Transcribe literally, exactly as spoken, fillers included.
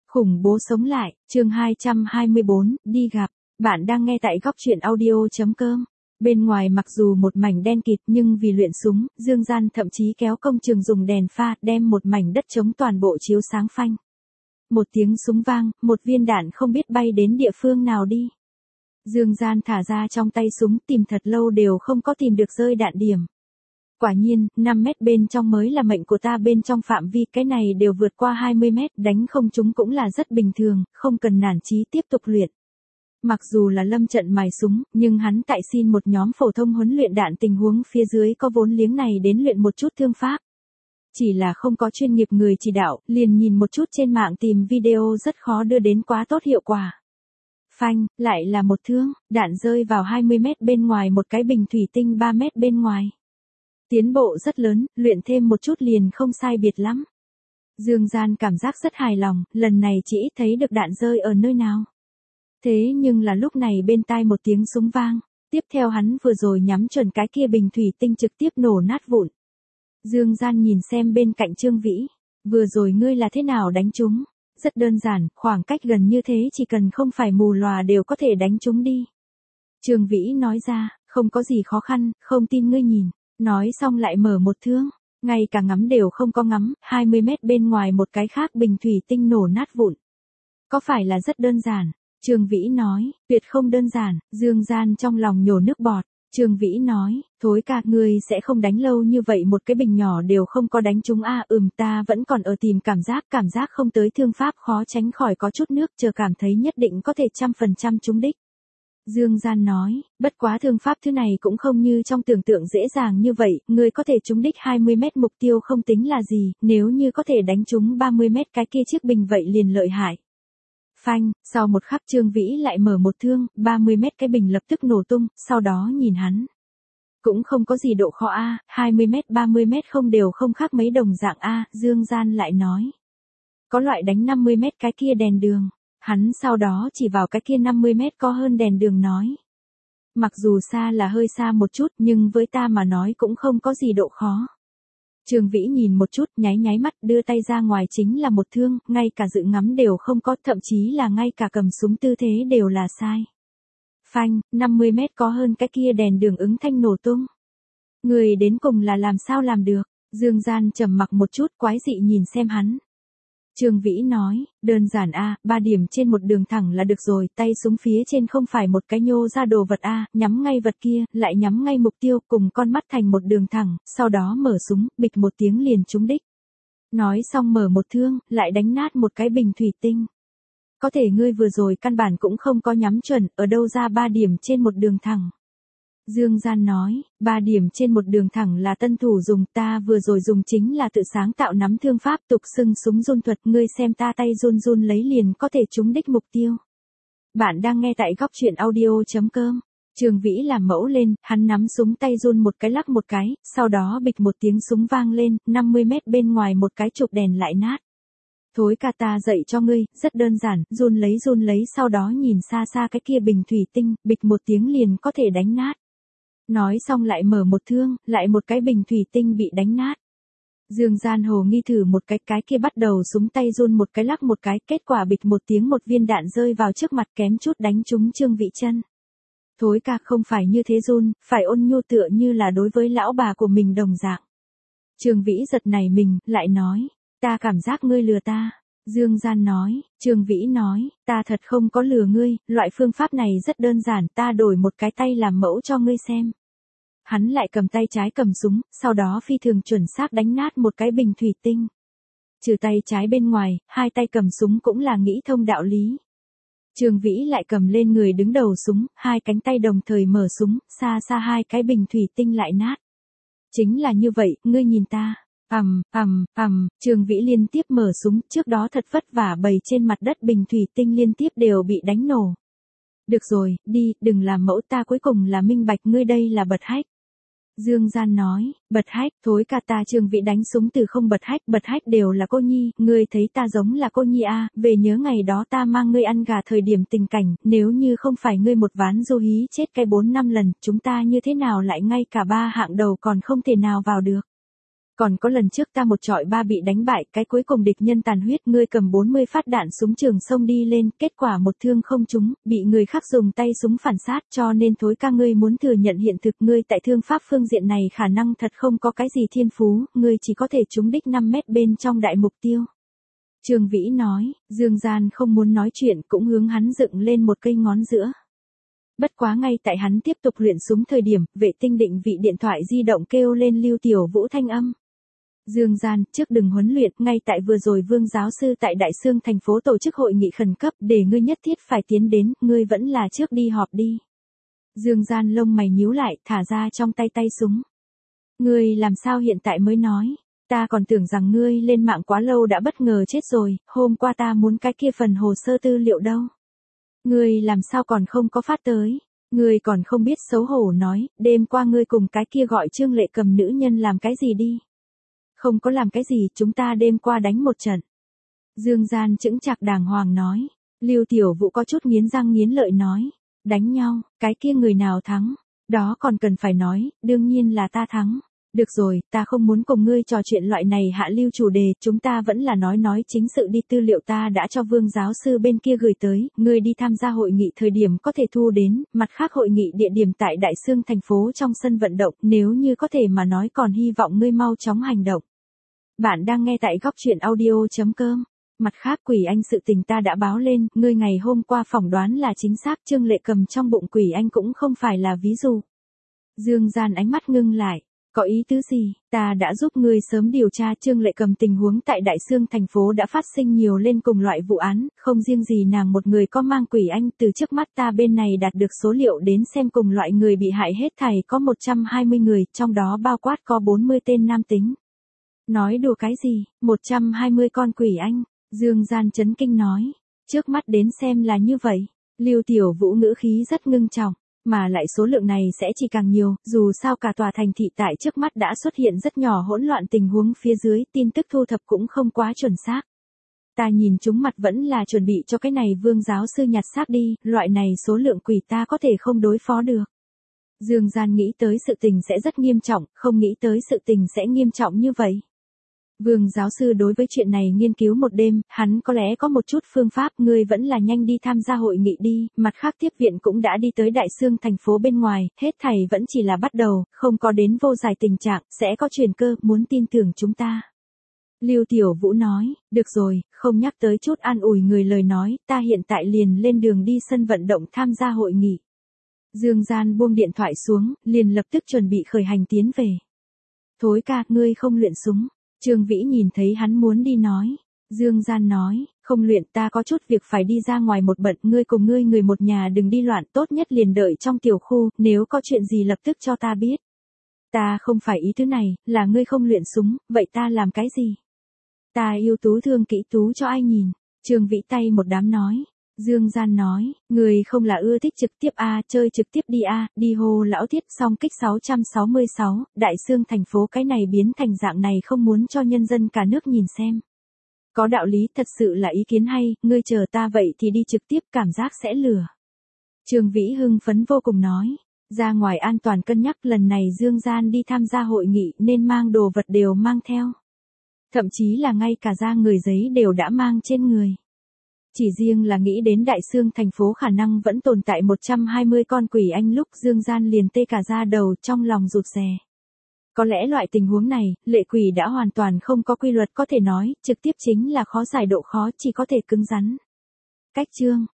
Khủng bố sống lại, chương hai trăm hai mươi bốn, đi gặp. Bạn đang nghe tại góc truyện audio.com. Bên ngoài mặc dù một mảnh đen kịt nhưng vì luyện súng, Dương Gian thậm chí kéo công trường dùng đèn pha đem một mảnh đất trống toàn bộ chiếu sáng phanh. Một tiếng súng vang, một viên đạn không biết bay đến địa phương nào đi. Dương Gian thả ra trong tay súng tìm thật lâu đều không có tìm được rơi đạn điểm. Quả nhiên, năm mét bên trong mới là mệnh của ta, bên trong phạm vi cái này đều vượt qua hai mươi mét, đánh không trúng cũng là rất bình thường, không cần nản chí tiếp tục luyện. Mặc dù là lâm trận mài súng, nhưng hắn tại xin một nhóm phổ thông huấn luyện đạn tình huống phía dưới có vốn liếng này đến luyện một chút thương pháp. Chỉ là không có chuyên nghiệp người chỉ đạo, liền nhìn một chút trên mạng tìm video rất khó đưa đến quá tốt hiệu quả. Phanh, lại là một thương, đạn rơi vào hai mươi mét bên ngoài một cái bình thủy tinh ba mét bên ngoài. Tiến bộ rất lớn, luyện thêm một chút liền không sai biệt lắm. Dương Gian cảm giác rất hài lòng, lần này chỉ thấy được đạn rơi ở nơi nào. Thế nhưng là lúc này bên tai một tiếng súng vang, tiếp theo hắn vừa rồi nhắm chuẩn cái kia bình thủy tinh trực tiếp nổ nát vụn. Dương Gian nhìn xem bên cạnh Trương Vĩ, vừa rồi ngươi là thế nào đánh chúng? Rất đơn giản, khoảng cách gần như thế chỉ cần không phải mù lòa đều có thể đánh chúng đi. Trương Vĩ nói ra, không có gì khó khăn, không tin ngươi nhìn. Nói xong lại mở một thương, ngay cả ngắm đều không có ngắm, hai mươi mét bên ngoài một cái khác bình thủy tinh nổ nát vụn. Có phải là rất đơn giản? Trương Vĩ nói, tuyệt không đơn giản. Dương Gian trong lòng nhổ nước bọt. Trương Vĩ nói, thối ca, ngươi sẽ không đánh lâu như vậy, một cái bình nhỏ đều không có đánh trúng a. À, ừm ta vẫn còn ở tìm cảm giác, cảm giác không tới, thương pháp khó tránh khỏi có chút nước, chờ cảm thấy nhất định có thể trăm phần trăm trúng đích. Dương Gian nói, bất quá thương pháp thứ này cũng không như trong tưởng tượng dễ dàng như vậy, ngươi có thể trúng đích hai mươi mét mục tiêu không tính là gì, nếu như có thể đánh trúng ba mươi mét cái kia chiếc bình vậy liền lợi hại. Phanh, sau một khắc Trương Vĩ lại mở một thương, ba mươi mét cái bình lập tức nổ tung, sau đó nhìn hắn. Cũng không có gì độ khó a, hai mươi mét ba mươi mét không đều không khác mấy đồng dạng a, Dương Gian lại nói. Có loại đánh năm mươi mét cái kia đèn đường. Hắn sau đó chỉ vào cái kia năm mươi mét có hơn đèn đường nói. Mặc dù xa là hơi xa một chút nhưng với ta mà nói cũng không có gì độ khó. Trương Vĩ nhìn một chút, nháy nháy mắt, đưa tay ra ngoài chính là một thương, ngay cả dự ngắm đều không có, thậm chí là ngay cả cầm súng tư thế đều là sai. Phanh, năm mươi mét có hơn cái kia đèn đường ứng thanh nổ tung. Người đến cùng là làm sao làm được? Dương Gian trầm mặc một chút, quái dị nhìn xem hắn. Trương Vĩ nói, đơn giản a, ba điểm trên một đường thẳng là được rồi, tay súng phía trên không phải một cái nhô ra đồ vật a, nhắm ngay vật kia, lại nhắm ngay mục tiêu, cùng con mắt thành một đường thẳng, sau đó mở súng, bịch một tiếng liền trúng đích. Nói xong mở một thương, lại đánh nát một cái bình thủy tinh. Có thể ngươi vừa rồi căn bản cũng không có nhắm chuẩn, ở đâu ra ba điểm trên một đường thẳng. Dương Gian nói, ba điểm trên một đường thẳng là tân thủ dùng, ta vừa rồi dùng chính là tự sáng tạo nắm thương pháp, tục xưng súng run thuật, ngươi xem ta tay run run lấy liền có thể trúng đích mục tiêu. Bạn đang nghe tại góc truyện audio.com. Trương Vĩ làm mẫu lên, hắn nắm súng tay run một cái lắc một cái, sau đó bịch một tiếng súng vang lên, năm mươi mét bên ngoài một cái chụp đèn lại nát. Thối ca, ta dạy cho ngươi, rất đơn giản, run lấy run lấy, sau đó nhìn xa xa cái kia bình thủy tinh, bịch một tiếng liền có thể đánh nát. Nói xong lại mở một thương, lại một cái bình thủy tinh bị đánh nát. Dương Gian hồ nghi thử một cái, cái kia bắt đầu súng tay run một cái lắc một cái, kết quả bịch một tiếng một viên đạn rơi vào trước mặt kém chút đánh trúng Trương Vĩ chân. Thối ca, không phải như thế run, phải ôn nhu tựa như là đối với lão bà của mình đồng dạng. Trương Vĩ giật nảy mình, lại nói, ta cảm giác ngươi lừa ta. Dương Gian nói, Trương Vĩ nói, ta thật không có lừa ngươi, loại phương pháp này rất đơn giản, ta đổi một cái tay làm mẫu cho ngươi xem. Hắn lại cầm tay trái cầm súng, sau đó phi thường chuẩn xác đánh nát một cái bình thủy tinh. Trừ tay trái bên ngoài, hai tay cầm súng cũng là nghĩ thông đạo lý. Trương Vĩ lại cầm lên người đứng đầu súng, hai cánh tay đồng thời mở súng, xa xa hai cái bình thủy tinh lại nát. Chính là như vậy, ngươi nhìn ta. Ầm, ầm, ầm, Trương Vĩ liên tiếp mở súng, trước đó thật vất vả bày trên mặt đất bình thủy tinh liên tiếp đều bị đánh nổ. Được rồi, đi, đừng làm mẫu, ta cuối cùng là minh bạch ngươi đây là bật hách. Dương Gian nói, bật hách, thối ca, ta Trương Vĩ đánh súng từ không bật hách, bật hách đều là cô nhi, ngươi thấy ta giống là cô nhi a, về nhớ ngày đó ta mang ngươi ăn gà thời điểm tình cảnh, nếu như không phải ngươi một ván du hí chết cái bốn năm lần, chúng ta như thế nào lại ngay cả ba hạng đầu còn không thể nào vào được. Còn có lần trước ta một trọi ba bị đánh bại, cái cuối cùng địch nhân tàn huyết, ngươi cầm bốn mươi phát đạn súng trường xông đi lên, kết quả một thương không trúng, bị người khác dùng tay súng phản sát, cho nên thối ca ngươi muốn thừa nhận hiện thực, ngươi tại thương pháp phương diện này khả năng thật không có cái gì thiên phú, ngươi chỉ có thể trúng đích năm mét bên trong đại mục tiêu. Trương Vĩ nói, Dương Gian không muốn nói chuyện cũng hướng hắn dựng lên một cây ngón giữa. Bất quá ngay tại hắn tiếp tục luyện súng thời điểm, vệ tinh định vị điện thoại di động kêu lên Lưu Tiểu Vũ thanh âm. Dương Gian, trước đừng huấn luyện, ngay tại vừa rồi Vương giáo sư tại Đại Xương thành phố tổ chức hội nghị khẩn cấp, để ngươi nhất thiết phải tiến đến, ngươi vẫn là trước đi họp đi. Dương Gian lông mày nhíu lại, thả ra trong tay tay súng. Ngươi làm sao hiện tại mới nói, ta còn tưởng rằng ngươi lên mạng quá lâu đã bất ngờ chết rồi, hôm qua ta muốn cái kia phần hồ sơ tư liệu đâu. Ngươi làm sao còn không có phát tới, ngươi còn không biết xấu hổ nói, đêm qua ngươi cùng cái kia gọi Trương Lệ Cầm nữ nhân làm cái gì đi. Không có làm cái gì, chúng ta đêm qua đánh một trận. Dương Gian chững chạc đàng hoàng nói. Lưu Tiểu Vũ có chút nghiến răng nghiến lợi nói. Đánh nhau, cái kia người nào thắng? Đó còn cần phải nói, đương nhiên là ta thắng. Được rồi, ta không muốn cùng ngươi trò chuyện loại này hạ lưu chủ đề, chúng ta vẫn là nói nói chính sự đi. Tư liệu ta đã cho Vương giáo sư bên kia gửi tới, ngươi đi tham gia hội nghị thời điểm có thể thu đến, mặt khác hội nghị địa điểm tại Đại Xương thành phố trong sân vận động, nếu như có thể mà nói còn hy vọng ngươi mau chóng hành động. Bạn đang nghe tại góc truyện audio.com. Mặt khác quỷ anh sự tình ta đã báo lên, ngươi ngày hôm qua phỏng đoán là chính xác, Trương Lệ Cầm trong bụng quỷ anh cũng không phải là ví dụ. Dương Gian ánh mắt ngưng lại. Có ý tứ gì, ta đã giúp ngươi sớm điều tra Trương Lệ Cầm tình huống tại Đại Xương thành phố đã phát sinh nhiều lên cùng loại vụ án, không riêng gì nàng một người có mang quỷ anh, từ trước mắt ta bên này đạt được số liệu đến xem cùng loại người bị hại hết thảy có một trăm hai mươi người, trong đó bao quát có bốn mươi tên nam tính. Nói đùa cái gì, một trăm hai mươi con quỷ anh, Dương Gian chấn kinh nói, trước mắt đến xem là như vậy, Lưu Tiểu Vũ ngữ khí rất ngưng trọng, mà lại số lượng này sẽ chỉ càng nhiều, dù sao cả tòa thành thị tại trước mắt đã xuất hiện rất nhỏ hỗn loạn tình huống phía dưới, tin tức thu thập cũng không quá chuẩn xác. Ta nhìn chúng mặt vẫn là chuẩn bị cho cái này Vương giáo sư nhặt xác đi, loại này số lượng quỷ ta có thể không đối phó được. Dương Gian nghĩ tới sự tình sẽ rất nghiêm trọng, không nghĩ tới sự tình sẽ nghiêm trọng như vậy. Vương giáo sư đối với chuyện này nghiên cứu một đêm, hắn có lẽ có một chút phương pháp, ngươi vẫn là nhanh đi tham gia hội nghị đi, mặt khác tiếp viện cũng đã đi tới Đại Xương thành phố bên ngoài, hết thảy vẫn chỉ là bắt đầu, không có đến vô giải tình trạng, sẽ có chuyển cơ, muốn tin tưởng chúng ta. Lưu Tiểu Vũ nói, được rồi, không nhắc tới chút an ủi người lời nói, ta hiện tại liền lên đường đi sân vận động tham gia hội nghị. Dương Gian buông điện thoại xuống, liền lập tức chuẩn bị khởi hành tiến về. Thối ca, ngươi không luyện súng. Trương Vĩ nhìn thấy hắn muốn đi nói. Dương Gian nói, không luyện, ta có chút việc phải đi ra ngoài một bận, ngươi cùng ngươi người một nhà đừng đi loạn, tốt nhất liền đợi trong tiểu khu, nếu có chuyện gì lập tức cho ta biết. Ta không phải ý thứ này, là ngươi không luyện súng, vậy ta làm cái gì? Ta yêu tú thương kỹ tú cho ai nhìn? Trương Vĩ tay một đám nói. Dương Gian nói, người không là ưa thích trực tiếp a, chơi trực tiếp đi a, đi hô lão thiết, song kích sáu sáu sáu, Đại Xương thành phố cái này biến thành dạng này không muốn cho nhân dân cả nước nhìn xem. Có đạo lý, thật sự là ý kiến hay, ngươi chờ ta vậy thì đi trực tiếp, cảm giác sẽ lừa. Trương Vĩ hưng phấn vô cùng nói, ra ngoài an toàn cân nhắc, lần này Dương Gian đi tham gia hội nghị nên mang đồ vật đều mang theo. Thậm chí là ngay cả da người giấy đều đã mang trên người. Chỉ riêng là nghĩ đến Đại Xương thành phố khả năng vẫn tồn tại một trăm hai mươi con quỷ anh lúc Dương Gian liền tê cả da đầu, trong lòng rụt rè. Có lẽ loại tình huống này, lệ quỷ đã hoàn toàn không có quy luật, có thể nói, trực tiếp chính là khó giải độ khó, chỉ có thể cứng rắn. Cách chương